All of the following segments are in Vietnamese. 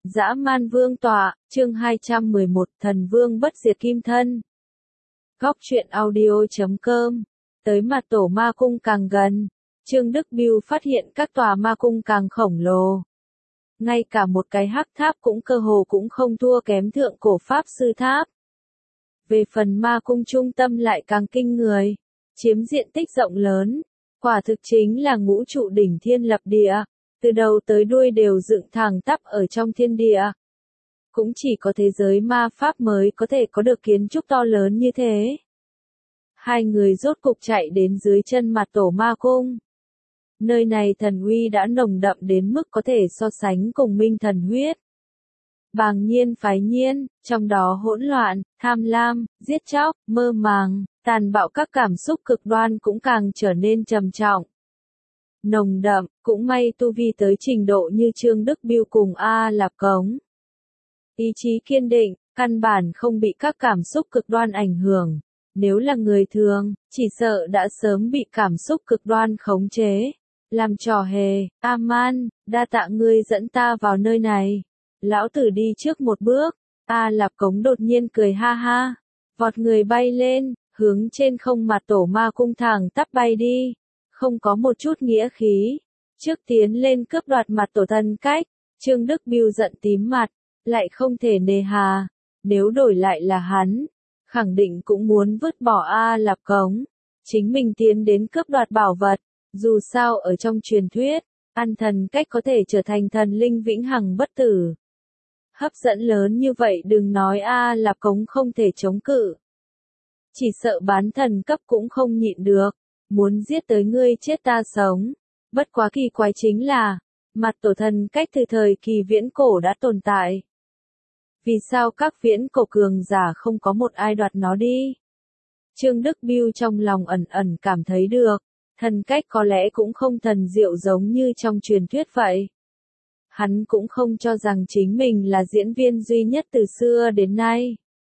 Dã man vương tọa, chương 211, thần vương bất diệt kim thân. Góc truyện audio.com. Tới mặt tổ ma cung càng gần, Trương Đức Biêu phát hiện các tòa ma cung càng khổng lồ. Ngay cả một cái hắc tháp cũng cơ hồ cũng không thua kém thượng cổ pháp sư tháp. Về phần ma cung trung tâm lại càng kinh người, chiếm diện tích rộng lớn, quả thực chính là ngũ trụ đỉnh thiên lập địa. Từ đầu tới đuôi đều dựng thẳng tắp ở trong thiên địa. Cũng chỉ có thế giới ma pháp mới có thể có được kiến trúc to lớn như thế. Hai người rốt cục chạy đến dưới chân mặt tổ ma cung. Nơi này thần uy đã nồng đậm đến mức có thể so sánh cùng minh thần huyết. Bàng nhiên phái nhiên, trong đó hỗn loạn, tham lam, giết chóc, mơ màng, tàn bạo các cảm xúc cực đoan cũng càng trở nên trầm trọng. Nồng đậm, cũng may tu vi tới trình độ như Trương Đức Biêu cùng A Lạp Cống. Ý chí kiên định, căn bản không bị các cảm xúc cực đoan ảnh hưởng. Nếu là người thường, chỉ sợ đã sớm bị cảm xúc cực đoan khống chế. Làm trò hề, A-man, đa tạ ngươi dẫn ta vào nơi này. Lão tử đi trước một bước, A Lạp Cống đột nhiên cười ha ha. Vọt người bay lên, hướng trên không mặt tổ ma cung thẳng tắp bay đi. Không có một chút nghĩa khí. Trước tiến lên cướp đoạt mặt tổ thân cách, Trương Đức Biêu giận tím mặt, lại không thể nề hà. Nếu đổi lại là hắn, khẳng định cũng muốn vứt bỏ A Lạp Cống. Chính mình tiến đến cướp đoạt bảo vật, dù sao ở trong truyền thuyết, ăn thần cách có thể trở thành thần linh vĩnh hằng bất tử. Hấp dẫn lớn như vậy đừng nói A Lạp Cống không thể chống cự. Chỉ sợ bán thần cấp cũng không nhịn được. Muốn giết tới ngươi chết ta sống. Bất quá kỳ quái chính là, mặt tổ thần cách từ thời kỳ viễn cổ đã tồn tại. Vì sao các viễn cổ cường giả không có một ai đoạt nó đi? Trương Đức Biêu trong lòng ẩn ẩn cảm thấy được, thần cách có lẽ cũng không thần diệu giống như trong truyền thuyết vậy. Hắn cũng không cho rằng chính mình là diễn viên duy nhất từ xưa đến nay.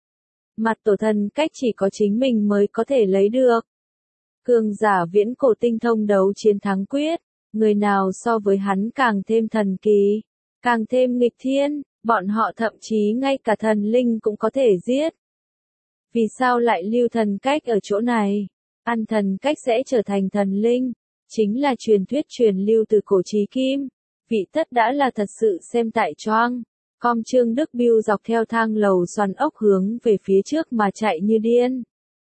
Mặt tổ thần cách chỉ có chính mình mới có thể lấy được. Cường giả viễn cổ tinh thông đấu chiến thắng quyết, người nào so với hắn càng thêm thần kỳ, càng thêm nghịch thiên, bọn họ thậm chí ngay cả thần linh cũng có thể giết. Vì sao lại lưu thần cách ở chỗ này? Ăn thần cách sẽ trở thành thần linh, chính là truyền thuyết truyền lưu từ cổ chí kim. Vị tất đã là thật sự xem tại choang. Com Trương Đức Biêu dọc theo thang lầu xoắn ốc hướng về phía trước mà chạy như điên.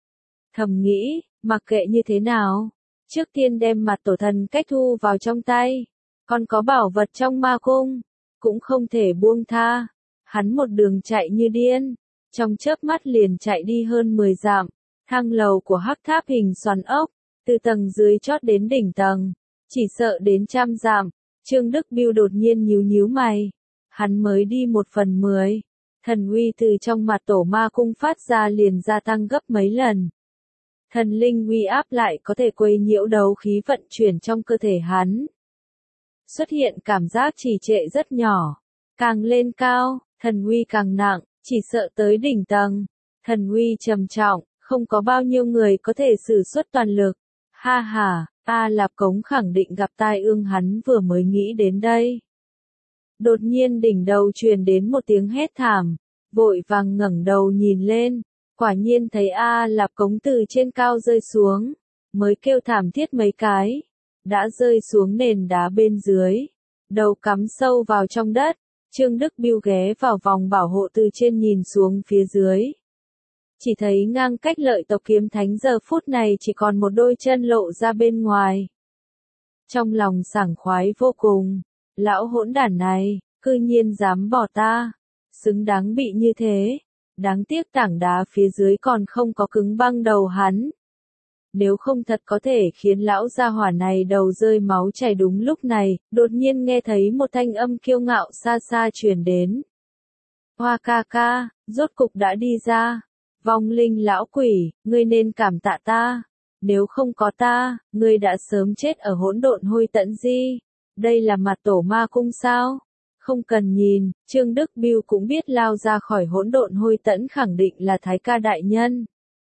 Thầm nghĩ, mặc kệ như thế nào, trước tiên đem mặt tổ thần cách thu vào trong tay, còn có bảo vật trong ma cung, cũng không thể buông tha. Hắn một đường chạy như điên, trong chớp mắt liền chạy đi hơn 10 dặm, thang lầu của hắc tháp hình xoắn ốc, từ tầng dưới chót đến đỉnh tầng, chỉ sợ đến 100 dặm. Trương Đức Biêu đột nhiên nhíu mày, hắn mới đi 1/10, thần uy từ trong mặt tổ ma cung phát ra liền gia tăng gấp mấy lần. Thần linh uy áp lại có thể quấy nhiễu đấu khí vận chuyển trong cơ thể hắn. Xuất hiện cảm giác trì trệ rất nhỏ. Càng lên cao, thần uy càng nặng, chỉ sợ tới đỉnh tầng. Thần uy trầm trọng, không có bao nhiêu người có thể sử xuất toàn lực. Ha ha, A Lạp Cống khẳng định gặp tai ương hắn vừa mới nghĩ đến đây. Đột nhiên đỉnh đầu truyền đến một tiếng hét thảm, vội vàng ngẩng đầu nhìn lên. Quả nhiên thấy A Lạp Cống từ trên cao rơi xuống, mới kêu thảm thiết mấy cái, đã rơi xuống nền đá bên dưới, đầu cắm sâu vào trong đất. Trương Đức Biêu ghé vào vòng bảo hộ từ trên nhìn xuống phía dưới. Chỉ thấy ngang cách Lợi tộc kiếm thánh giờ phút này chỉ còn một đôi chân lộ ra bên ngoài. Trong lòng sảng khoái vô cùng, lão hỗn đản này, cư nhiên dám bỏ ta, xứng đáng bị như thế. Đáng tiếc tảng đá phía dưới còn không có cứng băng đầu hắn. Nếu không thật có thể khiến lão gia hỏa này đầu rơi máu chảy. Đúng lúc này, đột nhiên nghe thấy một thanh âm kiêu ngạo xa xa truyền đến. Hoa ca ca, rốt cục đã đi ra. Vong linh lão quỷ, ngươi nên cảm tạ ta. Nếu không có ta, ngươi đã sớm chết ở hỗn độn hôi tẫn di. Đây là mặt tổ ma cung sao? Không cần nhìn, Trương Đức Biêu cũng biết lao ra khỏi hỗn độn hôi tẫn khẳng định là Thái ca đại nhân.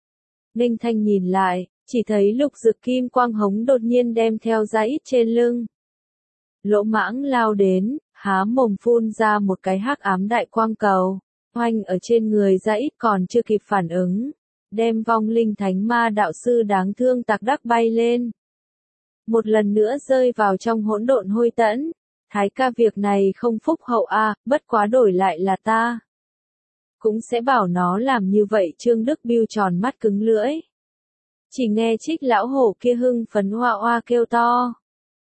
Ninh Thanh nhìn lại, chỉ thấy lục dực kim quang hống đột nhiên đem theo ra ít trên lưng. Lỗ mãng lao đến, há mồm phun ra một cái hắc ám đại quang cầu, oanh ở trên người ra ít còn chưa kịp phản ứng, đem vong linh thánh ma đạo sư đáng thương tặc đắc bay lên. Một lần nữa rơi vào trong hỗn độn hôi tẫn. Thái ca việc này không phúc hậu a, bất quá đổi lại là ta. Cũng sẽ bảo nó làm như vậy. Trương Đức Biêu tròn mắt cứng lưỡi. Chỉ nghe Trích lão hổ kia hưng phấn hoa hoa kêu to.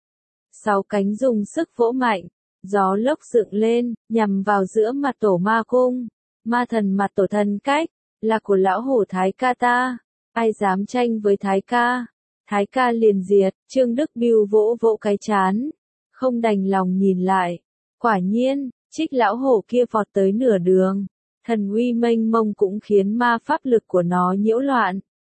Sáu cánh dùng sức vỗ mạnh, gió lốc dựng lên, nhằm vào giữa mặt tổ ma cung. Ma thần mặt tổ thần cách, là của lão hổ Thái ca ta. Ai dám tranh với Thái ca? Thái ca liền diệt. Trương Đức Biêu vỗ vỗ cái chán, không đành lòng nhìn lại. Quả nhiên, Trích lão hổ kia vọt tới nửa đường. Thần uy mênh mông cũng khiến ma pháp lực của nó nhiễu loạn.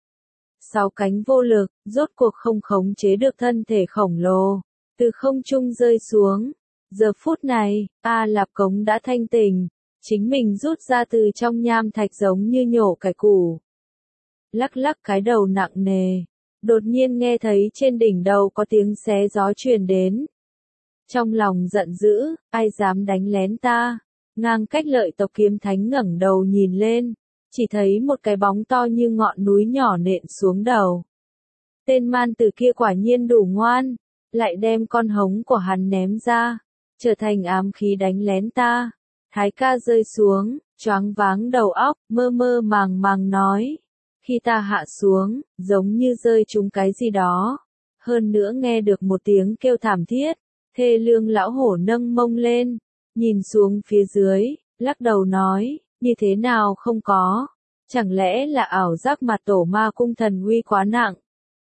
Sáu cánh vô lực, rốt cuộc không khống chế được thân thể khổng lồ, từ không trung rơi xuống. Giờ phút này, A Lạp Cống đã thanh tỉnh, chính mình rút ra từ trong nham thạch giống như nhổ cải củ. Lắc lắc cái đầu nặng nề, đột nhiên nghe thấy trên đỉnh đầu có tiếng xé gió truyền đến. Trong lòng giận dữ, ai dám đánh lén ta? Ngang cách Lợi tộc kiếm thánh ngẩng đầu nhìn lên, chỉ thấy một cái bóng to như ngọn núi nhỏ nện xuống đầu. Tên man tử kia quả nhiên đủ ngoan, lại đem con hống của hắn ném ra, trở thành ám khí đánh lén ta. Thái ca rơi xuống, choáng váng đầu óc, mơ mơ màng màng nói. Khi ta hạ xuống, giống như rơi trúng cái gì đó. Hơn nữa nghe được một tiếng kêu thảm thiết, thê lương lão hổ nâng mông lên, nhìn xuống phía dưới, lắc đầu nói, như thế nào không có, chẳng lẽ là ảo giác mặt tổ ma cung thần uy quá nặng.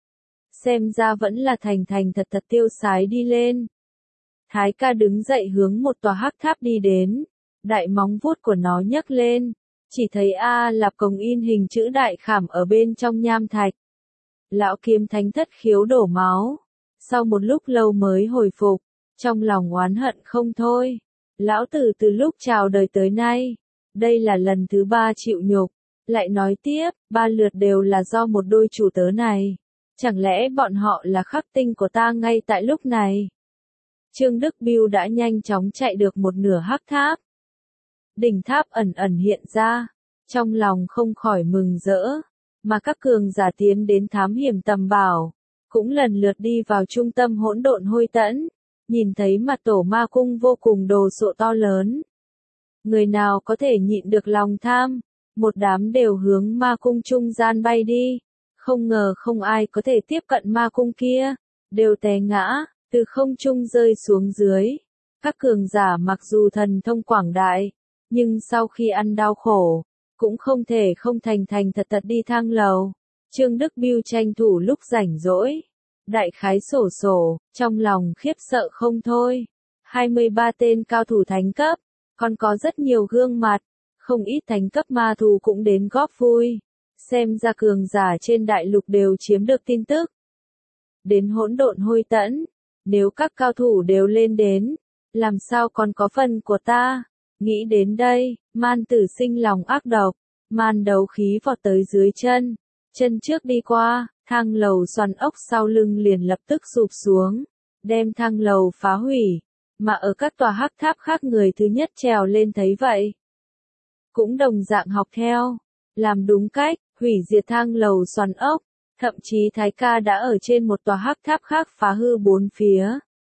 Xem ra vẫn là thành thật tiêu sái đi lên. Thái ca đứng dậy hướng một tòa hắc tháp đi đến, đại móng vuốt của nó nhấc lên, chỉ thấy A Lạp Cống in hình chữ đại khảm ở bên trong nham thạch. Lão kiếm thánh thất khiếu đổ máu, sau một lúc lâu mới hồi phục, trong lòng oán hận không thôi. Lão tử từ lúc chào đời tới nay, đây là lần thứ 3 chịu nhục, lại nói tiếp, 3 lượt đều là do một đôi chủ tớ này. Chẳng lẽ bọn họ là khắc tinh của ta ngay tại lúc này? Trương Đức Biêu đã nhanh chóng chạy được một nửa hắc tháp. Đỉnh tháp ẩn ẩn hiện ra, trong lòng không khỏi mừng rỡ, mà các cường giả tiến đến thám hiểm tầm bảo, cũng lần lượt đi vào trung tâm hỗn độn hôi tẫn, nhìn thấy mặt tổ ma cung vô cùng đồ sộ to lớn. Người nào có thể nhịn được lòng tham, một đám đều hướng ma cung trung gian bay đi, không ngờ không ai có thể tiếp cận ma cung kia, đều té ngã, từ không trung rơi xuống dưới. Các cường giả mặc dù thần thông quảng đại, nhưng sau khi ăn đau khổ, cũng không thể không thành thật đi thang lầu. Trương Đức Biêu tranh thủ lúc rảnh rỗi, đại khái sổ, trong lòng khiếp sợ không thôi. 23 tên cao thủ thánh cấp, còn có rất nhiều gương mặt, không ít thánh cấp ma thú cũng đến góp vui. Xem ra cường giả trên đại lục đều chiếm được tin tức. Đến hỗn độn hôi tẫn, nếu các cao thủ đều lên đến, làm sao còn có phần của ta? Nghĩ đến đây, man tử sinh lòng ác độc, man đấu khí vọt tới dưới chân, chân trước đi qua, thang lầu xoắn ốc sau lưng liền lập tức sụp xuống, đem thang lầu phá hủy, mà ở các tòa hắc tháp khác người thứ nhất trèo lên thấy vậy. Cũng đồng dạng học theo, làm đúng cách, hủy diệt thang lầu xoắn ốc, thậm chí Thái ca đã ở trên một tòa hắc tháp khác phá hư bốn phía.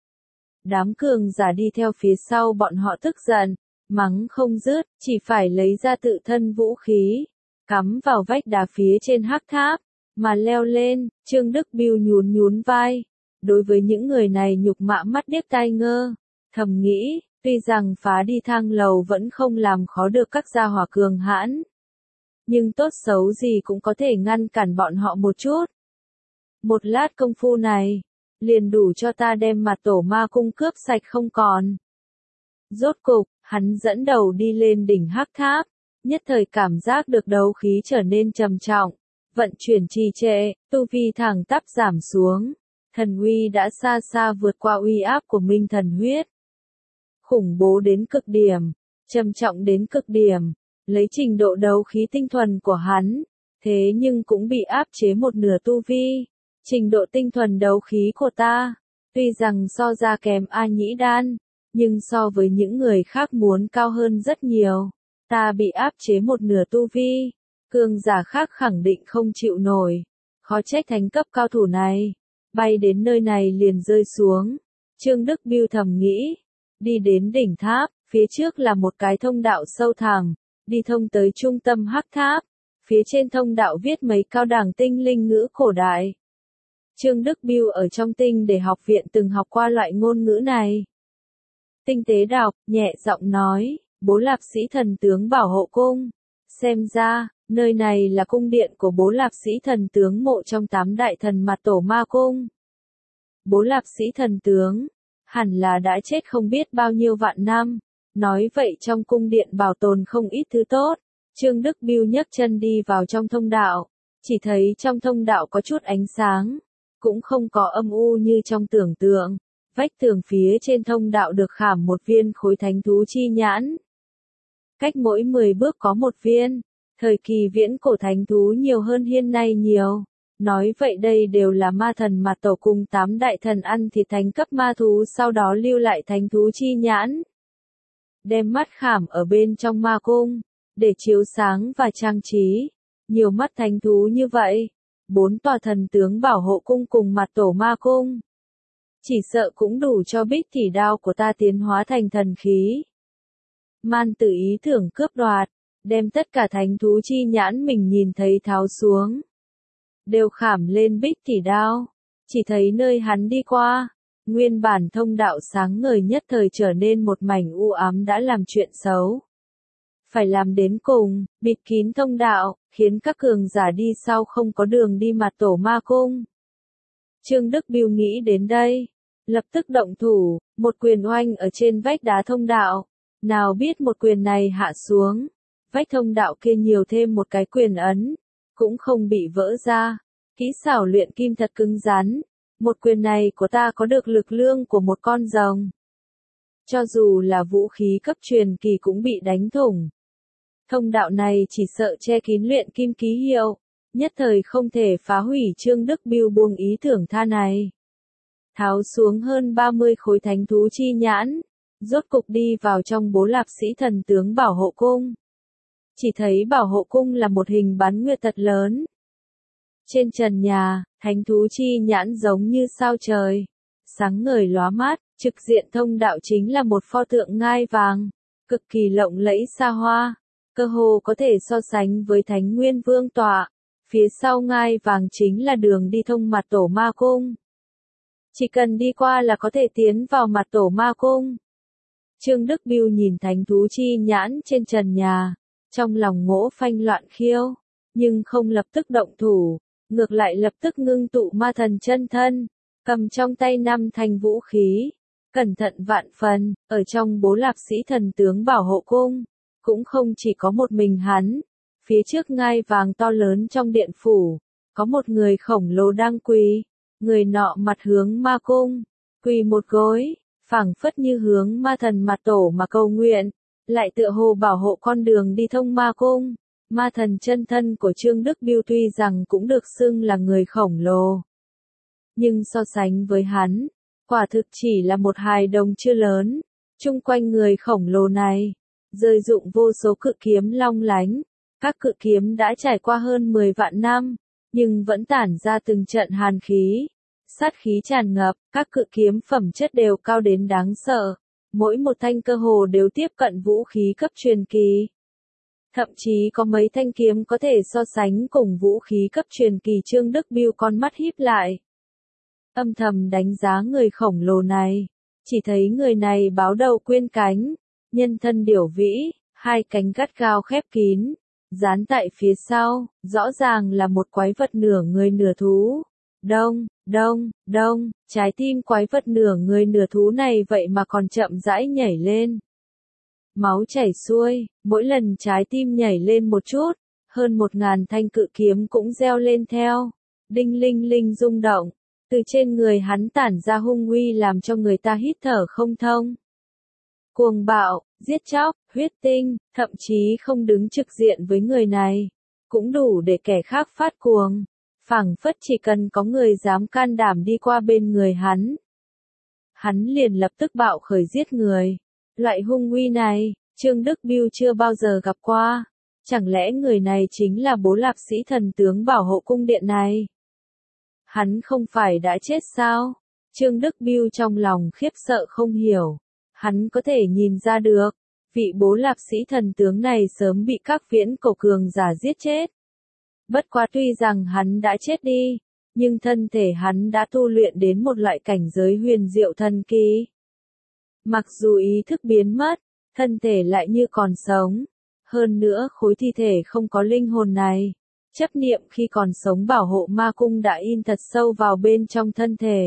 Đám cường giả đi theo phía sau bọn họ tức giận, mắng không dứt, chỉ phải lấy ra tự thân vũ khí, cắm vào vách đá phía trên hắc tháp, mà leo lên. Trương Đức Biêu nhún vai, đối với những người này nhục mạ mắt điếc tai ngơ, thầm nghĩ, tuy rằng phá đi thang lầu vẫn không làm khó được các gia hỏa cường hãn, nhưng tốt xấu gì cũng có thể ngăn cản bọn họ một chút. Một lát công phu này, liền đủ cho ta đem mặt tổ ma cung cướp sạch không còn. Rốt cục, hắn dẫn đầu đi lên đỉnh hắc tháp, nhất thời cảm giác được đấu khí trở nên trầm trọng, vận chuyển trì trệ, tu vi thẳng tắp giảm xuống, thần uy đã xa xa vượt qua uy áp của minh thần huyết. Khủng bố đến cực điểm, trầm trọng đến cực điểm, lấy trình độ đấu khí tinh thuần của hắn, thế nhưng cũng bị áp chế một nửa tu vi. Trình độ tinh thuần đấu khí của ta, tuy rằng so ra kém A Nhĩ Đan, nhưng so với những người khác muốn cao hơn rất nhiều. Ta bị áp chế một nửa tu vi, cường giả khác khẳng định không chịu nổi. Khó trách thánh cấp cao thủ này, bay đến nơi này liền rơi xuống. Trương Đức Biêu thầm nghĩ, đi đến đỉnh tháp, phía trước là một cái thông đạo sâu thẳm, đi thông tới trung tâm hắc tháp. Phía trên thông đạo viết mấy cao đẳng tinh linh ngữ cổ đại. Trương Đức Biêu ở trong tinh để học viện từng học qua loại ngôn ngữ này. Tinh tế đọc, nhẹ giọng nói, Bố Lạp Sĩ Thần Tướng bảo hộ cung. Xem ra, nơi này là cung điện của Bố Lạp Sĩ Thần Tướng mộ trong 8 đại thần Mạt Tổ Ma Cung. Bố Lạp Sĩ Thần Tướng, hẳn là đã chết không biết bao nhiêu vạn năm. Nói vậy trong cung điện bảo tồn không ít thứ tốt. Trương Đức Biêu nhấc chân đi vào trong thông đạo, chỉ thấy trong thông đạo có chút ánh sáng, cũng không có âm u như trong tưởng tượng. Vách tường phía trên thông đạo được khảm một viên khối thánh thú chi nhãn. Cách mỗi 10 bước có một viên, thời kỳ viễn cổ thánh thú nhiều hơn hiện nay nhiều. Nói vậy đây đều là ma thần Mạt Tổ cùng 8 đại thần ăn thịt thánh cấp ma thú sau đó lưu lại thánh thú chi nhãn. Đem mắt khảm ở bên trong ma cung, để chiếu sáng và trang trí. Nhiều mắt thánh thú như vậy, 4 tòa thần tướng bảo hộ cung cùng Mạt Tổ ma cung. Chỉ sợ cũng đủ cho Bích Tỷ Đao của ta tiến hóa thành thần khí. Man Tử ý tưởng cướp đoạt, đem tất cả thánh thú chi nhãn mình nhìn thấy tháo xuống. Đều khảm lên Bích Tỷ Đao, chỉ thấy nơi hắn đi qua, nguyên bản thông đạo sáng ngời nhất thời trở nên một mảnh u ám đã làm chuyện xấu. Phải làm đến cùng, bịt kín thông đạo, khiến các cường giả đi sau không có đường đi Mạt Tổ ma cung. Trương Đức Biêu nghĩ đến đây, lập tức động thủ, một quyền oanh ở trên vách đá thông đạo. Nào biết một quyền này hạ xuống, vách thông đạo kia nhiều thêm một cái quyền ấn, cũng không bị vỡ ra. Kỹ xảo luyện kim thật cứng rắn, một quyền này của ta có được lực lượng của một con rồng. Cho dù là vũ khí cấp truyền kỳ cũng bị đánh thủng. Thông đạo này chỉ sợ che kín luyện kim ký hiệu, nhất thời không thể phá hủy. Trương Đức Biêu buông ý tưởng tha này. Tháo xuống hơn 30 khối thánh thú chi nhãn, rốt cục đi vào trong Bố Lạp Sĩ Thần Tướng bảo hộ cung. Chỉ thấy bảo hộ cung là một hình bán nguyệt thật lớn. Trên trần nhà, thánh thú chi nhãn giống như sao trời, sáng ngời lóa mắt, trực diện thông đạo chính là một pho tượng ngai vàng, cực kỳ lộng lẫy xa hoa, cơ hồ có thể so sánh với Thánh Nguyên Vương tọa. Phía sau ngai vàng chính là đường đi thông Mạt Tổ ma cung. Chỉ cần đi qua là có thể tiến vào Mạt Tổ ma cung. Trương Đức Biêu nhìn thánh thú chi nhãn trên trần nhà, trong lòng ngỗ phanh loạn khiêu, nhưng không lập tức động thủ, ngược lại lập tức ngưng tụ ma thần chân thân, cầm trong tay 5 thanh vũ khí, cẩn thận vạn phần. Ở trong Bố Lạp Sĩ Thần Tướng bảo hộ cung, cũng không chỉ có một mình hắn, phía trước ngai vàng to lớn trong điện phủ, có một người khổng lồ đang quỳ, người nọ mặt hướng ma cung, quỳ một gối, phảng phất như hướng ma thần Mạt Tổ mà cầu nguyện, lại tựa hồ bảo hộ con đường đi thông ma cung. Ma thần chân thân của Trương Đức Biêu tuy rằng cũng được xưng là người khổng lồ, nhưng so sánh với hắn, quả thực chỉ là một hài đồng chưa lớn. Chung quanh người khổng lồ này, rơi dụng vô số cự kiếm long lánh, các cự kiếm đã trải qua hơn 10 vạn năm, nhưng vẫn tản ra từng trận hàn khí, sát khí tràn ngập, các cự kiếm phẩm chất đều cao đến đáng sợ, mỗi một thanh cơ hồ đều tiếp cận vũ khí cấp truyền kỳ. Thậm chí có mấy thanh kiếm có thể so sánh cùng vũ khí cấp truyền kỳ. Trương Đức Biêu con mắt híp lại, âm thầm đánh giá người khổng lồ này, chỉ thấy người này báo đầu quyên cánh, nhân thân điểu vĩ, hai cánh gắt gao khép kín, dán tại phía sau, rõ ràng là một quái vật nửa người nửa thú. Đông, đông, đông, trái tim quái vật nửa người nửa thú này vậy mà còn chậm rãi nhảy lên. Máu chảy xuôi, mỗi lần trái tim nhảy lên một chút, hơn 1000 thanh cự kiếm cũng reo lên theo. Đinh linh linh rung động, từ trên người hắn tản ra hung uy làm cho người ta hít thở không thông. Cuồng bạo, giết chóc, huyết tinh, thậm chí không đứng trực diện với người này, cũng đủ để kẻ khác phát cuồng. Phảng phất chỉ cần có người dám can đảm đi qua bên người hắn, hắn liền lập tức bạo khởi giết người. Loại hung uy này, Trương Đức Biêu chưa bao giờ gặp qua. Chẳng lẽ người này chính là Bố Lạp Sĩ thần tướng bảo hộ cung điện này? Hắn không phải đã chết sao? Trương Đức Biêu trong lòng khiếp sợ không hiểu. Hắn có thể nhìn ra được, vị Bố Lạp Sĩ thần tướng này sớm bị các viễn cổ cường giả giết chết. Bất quá tuy rằng hắn đã chết đi, nhưng thân thể hắn đã tu luyện đến một loại cảnh giới huyền diệu thần kỳ. Mặc dù ý thức biến mất, thân thể lại như còn sống. Hơn nữa khối thi thể không có linh hồn này, chấp niệm khi còn sống bảo hộ ma cung đã in thật sâu vào bên trong thân thể.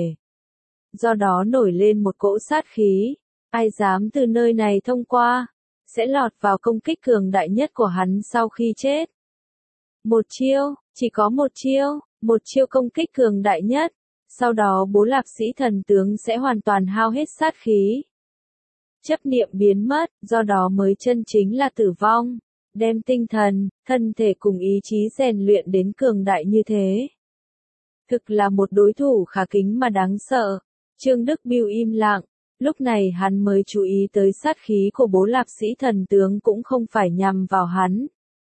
Do đó nổi lên một cỗ sát khí, ai dám từ nơi này thông qua, sẽ lọt vào công kích cường đại nhất của hắn sau khi chết. Một chiêu, chỉ có một chiêu công kích cường đại nhất, sau đó Bố Lạp Sĩ thần tướng sẽ hoàn toàn hao hết sát khí. Chấp niệm biến mất, do đó mới chân chính là tử vong, đem tinh thần, thân thể cùng ý chí rèn luyện đến cường đại như thế. Thực là một đối thủ khả kính mà đáng sợ. Trương Đức Biêu im lặng, lúc này hắn mới chú ý tới sát khí của Bố Lạp Sĩ thần tướng cũng không phải nhằm vào hắn,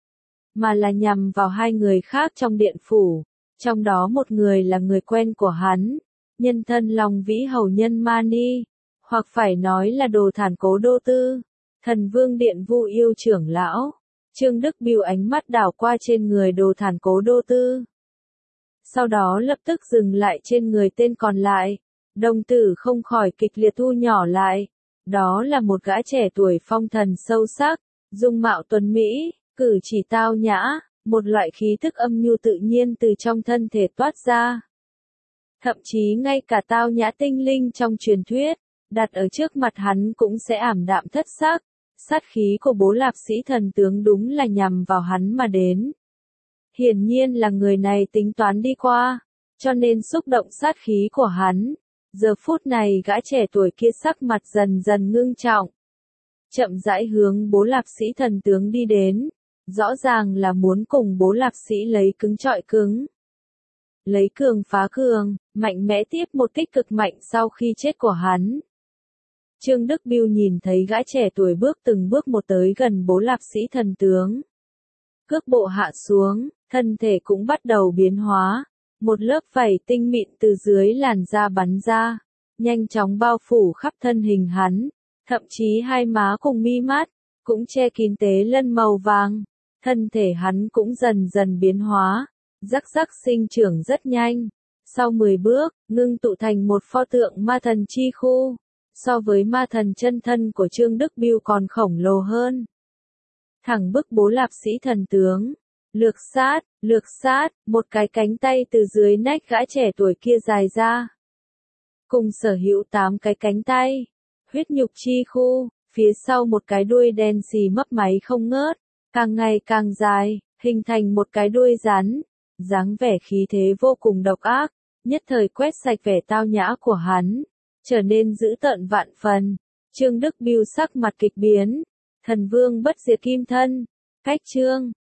mà là nhằm vào hai người khác trong điện phủ, trong đó một người là người quen của hắn, nhân thân Long Vĩ hầu nhân Mani, hoặc phải nói là Đồ Thản Cố Đô Tư, Thần Vương Điện Vu Yêu trưởng lão. Trương Đức Biêu ánh mắt đảo qua trên người Đồ Thản Cố Đô Tư. Sau đó lập tức dừng lại trên người tên còn lại, đồng tử không khỏi kịch liệt thu nhỏ lại. Đó là một gã trẻ tuổi phong thần sâu sắc, dung mạo tuấn mỹ, cử chỉ tao nhã, một loại khí thức âm nhu tự nhiên từ trong thân thể toát ra. Thậm chí ngay cả tao nhã tinh linh trong truyền thuyết, đặt ở trước mặt hắn cũng sẽ ảm đạm thất sắc. Sát khí của Bố Lạp Sĩ thần tướng đúng là nhằm vào hắn mà đến. Hiển nhiên là người này tính toán đi qua, cho nên xúc động sát khí của hắn. Giờ phút này gã trẻ tuổi kia sắc mặt dần dần ngưng trọng. Chậm rãi hướng Bố Lạp Sĩ thần tướng đi đến, rõ ràng là muốn cùng Bố Lạp Sĩ lấy cứng trọi cứng. Lấy cường phá cường, mạnh mẽ tiếp một kích cực mạnh sau khi chết của hắn. Trương Đức Biêu nhìn thấy gã trẻ tuổi bước từng bước một tới gần Bố Lạp Sĩ thần tướng. Cước bộ hạ xuống, thân thể cũng bắt đầu biến hóa. Một lớp vảy tinh mịn từ dưới làn da bắn ra, nhanh chóng bao phủ khắp thân hình hắn, thậm chí hai má cùng mi mắt, cũng che kín tế lân màu vàng. Thân thể hắn cũng dần dần biến hóa, rắc rắc sinh trưởng rất nhanh. Sau 10 bước, ngưng tụ thành một pho tượng ma thần chi khu. So với ma thần chân thân của Trương Đức Biêu còn khổng lồ hơn. Thẳng bức Bố Lạp Sĩ thần tướng. Lược sát, một cái cánh tay từ dưới nách gã trẻ tuổi kia dài ra. Cùng sở hữu 8 cái cánh tay. Huyết nhục chi khu, phía sau một cái đuôi đen xì mấp máy không ngớt, càng ngày càng dài, hình thành một cái đuôi rắn. Dáng vẻ khí thế vô cùng độc ác, nhất thời quét sạch vẻ tao nhã của hắn, trở nên dữ tợn vạn phần. Trương Đức Biêu sắc mặt kịch biến. Thần Vương bất diệt kim thân. Cách chương